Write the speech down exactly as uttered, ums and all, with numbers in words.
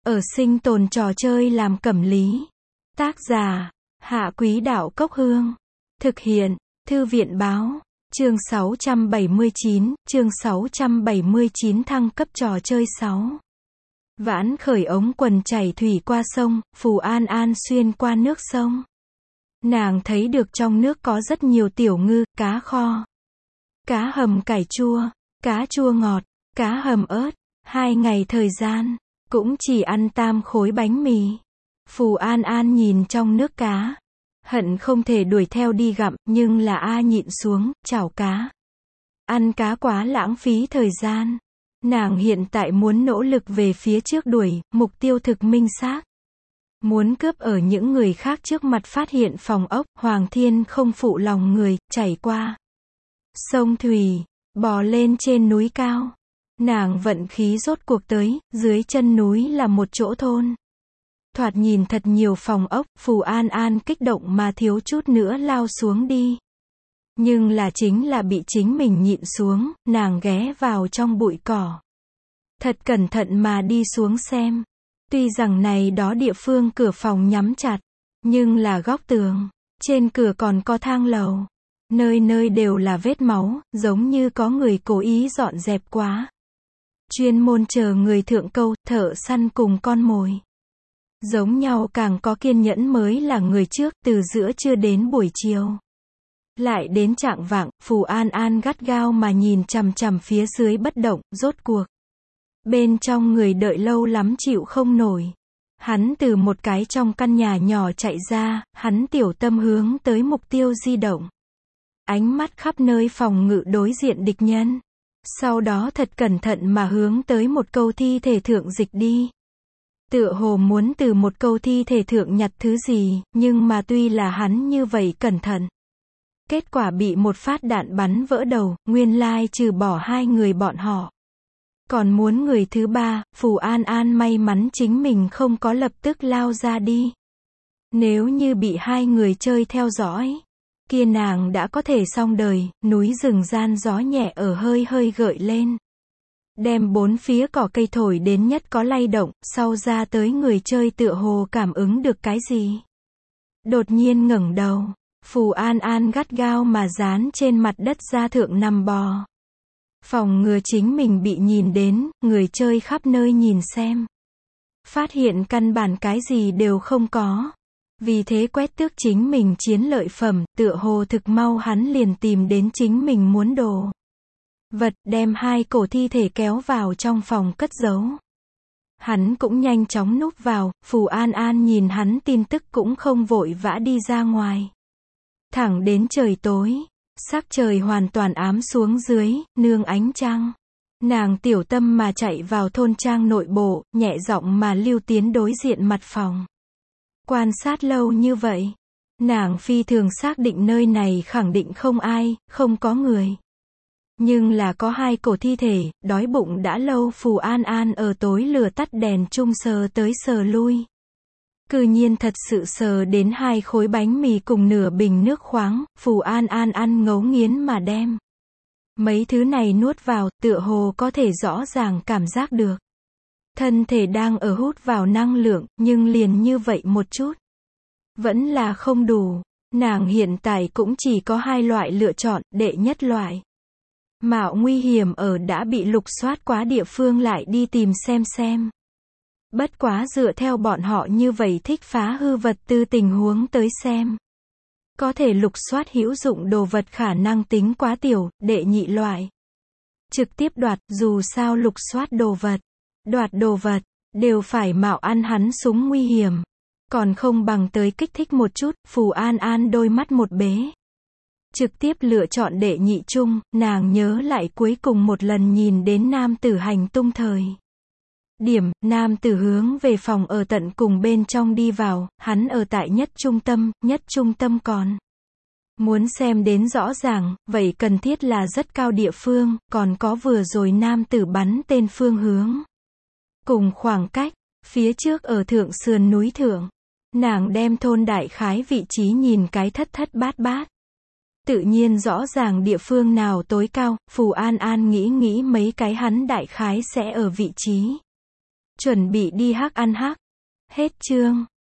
Ở sinh tồn trò chơi làm cẩm lý. Tác giả, Hạ Quý Đạo Cốc Hương. Thực hiện, Thư viện Báo. Chương sáu trăm bảy mươi chín, chương sáu trăm bảy mươi chín thăng cấp trò chơi sáu. Vãn khởi ống quần chảy thủy qua sông, Phù An An xuyên qua nước sông. Nàng thấy được trong nước có rất nhiều tiểu ngư, cá kho, cá hầm cải chua, cá chua ngọt, cá hầm ớt. Hai ngày thời gian, cũng chỉ ăn tam khối bánh mì. Phù An An nhìn trong nước cá, hận không thể đuổi theo đi gặm, nhưng là a nhịn xuống, chảo cá. Ăn cá quá lãng phí thời gian. Nàng hiện tại muốn nỗ lực về phía trước đuổi, mục tiêu thực minh xác. Muốn cướp ở những người khác trước mặt phát hiện phòng ốc, Hoàng Thiên không phụ lòng người, chảy qua sông thủy, bò lên trên núi cao. Nàng vận khí rốt cuộc tới, dưới chân núi là một chỗ thôn. Thoạt nhìn thật nhiều phòng ốc, Phù An An kích động mà thiếu chút nữa lao xuống đi. Nhưng là chính là bị chính mình nhịn xuống, nàng ghé vào trong bụi cỏ. Thật cẩn thận mà đi xuống xem. Tuy rằng này đó địa phương cửa phòng nhắm chặt, nhưng là góc tường, trên cửa còn có thang lầu. Nơi nơi đều là vết máu, giống như có người cố ý dọn dẹp quá. Chuyên môn chờ người thượng câu, thợ săn cùng con mồi. Giống nhau càng có kiên nhẫn mới là người trước, từ giữa trưa đến buổi chiều. Lại đến trạng vạng, Phù An An gắt gao mà nhìn chằm chằm phía dưới bất động, rốt cuộc. Bên trong người đợi lâu lắm chịu không nổi. Hắn từ một cái trong căn nhà nhỏ chạy ra, hắn tiểu tâm hướng tới mục tiêu di động. Ánh mắt khắp nơi phòng ngự đối diện địch nhân. Sau đó thật cẩn thận mà hướng tới một câu thi thể thượng dịch đi. Tựa hồ muốn từ một câu thi thể thượng nhặt thứ gì, nhưng mà tuy là hắn như vậy cẩn thận. Kết quả bị một phát đạn bắn vỡ đầu, nguyên lai trừ bỏ hai người bọn họ. Còn muốn người thứ ba, Phù An An may mắn chính mình không có lập tức lao ra đi. Nếu như bị hai người chơi theo dõi, kia nàng đã có thể xong đời. Núi rừng gian gió nhẹ ở hơi hơi gợi lên. Đem bốn phía cỏ cây thổi đến nhất có lay động, sau ra tới người chơi tựa hồ cảm ứng được cái gì. Đột nhiên ngẩng đầu, Phù An An gắt gao mà dán trên mặt đất ra thượng nằm bò. Phòng ngừa chính mình bị nhìn đến, người chơi khắp nơi nhìn xem. Phát hiện căn bản cái gì đều không có. Vì thế quét tước chính mình chiến lợi phẩm, tựa hồ thực mau hắn liền tìm đến chính mình muốn đồ vật, đem hai cổ thi thể kéo vào trong phòng cất giấu. Hắn cũng nhanh chóng núp vào, Phù An An nhìn hắn tin tức cũng không vội vã đi ra ngoài. Thẳng đến trời tối, sắc trời hoàn toàn ám xuống dưới, nương ánh trăng. Nàng tiểu tâm mà chạy vào thôn trang nội bộ, nhẹ giọng mà lưu tiến đối diện mặt phòng. Quan sát lâu như vậy, nàng phi thường xác định nơi này khẳng định không ai, không có người. Nhưng là có hai cổ thi thể, đói bụng đã lâu. Phù An An ở tối lửa tắt đèn chung sờ tới sờ lui. Cư nhiên thật sự sờ đến hai khối bánh mì cùng nửa bình nước khoáng, Phù An An ăn ngấu nghiến mà đem. Mấy thứ này nuốt vào, tựa hồ có thể rõ ràng cảm giác được. Thân thể đang ở hút vào năng lượng, nhưng liền như vậy một chút. Vẫn là không đủ. Nàng hiện tại cũng chỉ có hai loại lựa chọn, đệ nhất loại. Mạo nguy hiểm ở đã bị lục soát quá địa phương lại đi tìm xem xem. Bất quá dựa theo bọn họ như vậy thích phá hư vật tư tình huống tới xem. Có thể lục soát hữu dụng đồ vật khả năng tính quá tiểu, đệ nhị loại. Trực tiếp đoạt, dù sao lục soát đồ vật, đoạt đồ vật, đều phải mạo ăn hắn súng nguy hiểm. Còn không bằng tới kích thích một chút. Phù An An đôi mắt một bế. Trực tiếp lựa chọn đệ nhị chung, nàng nhớ lại cuối cùng một lần nhìn đến nam tử hành tung thời. Điểm, nam tử hướng về phòng ở tận cùng bên trong đi vào, hắn ở tại nhất trung tâm, nhất trung tâm còn. Muốn xem đến rõ ràng, vậy cần thiết là rất cao địa phương, còn có vừa rồi nam tử bắn tên phương hướng. Cùng khoảng cách, phía trước ở thượng sườn núi thượng, nàng đem thôn đại khái vị trí nhìn cái thất thất bát bát. Tự nhiên rõ ràng địa phương nào tối cao, Phù An An nghĩ nghĩ mấy cái hắn đại khái sẽ ở vị trí Chuẩn bị đi hắc ăn hắc. Hết chương.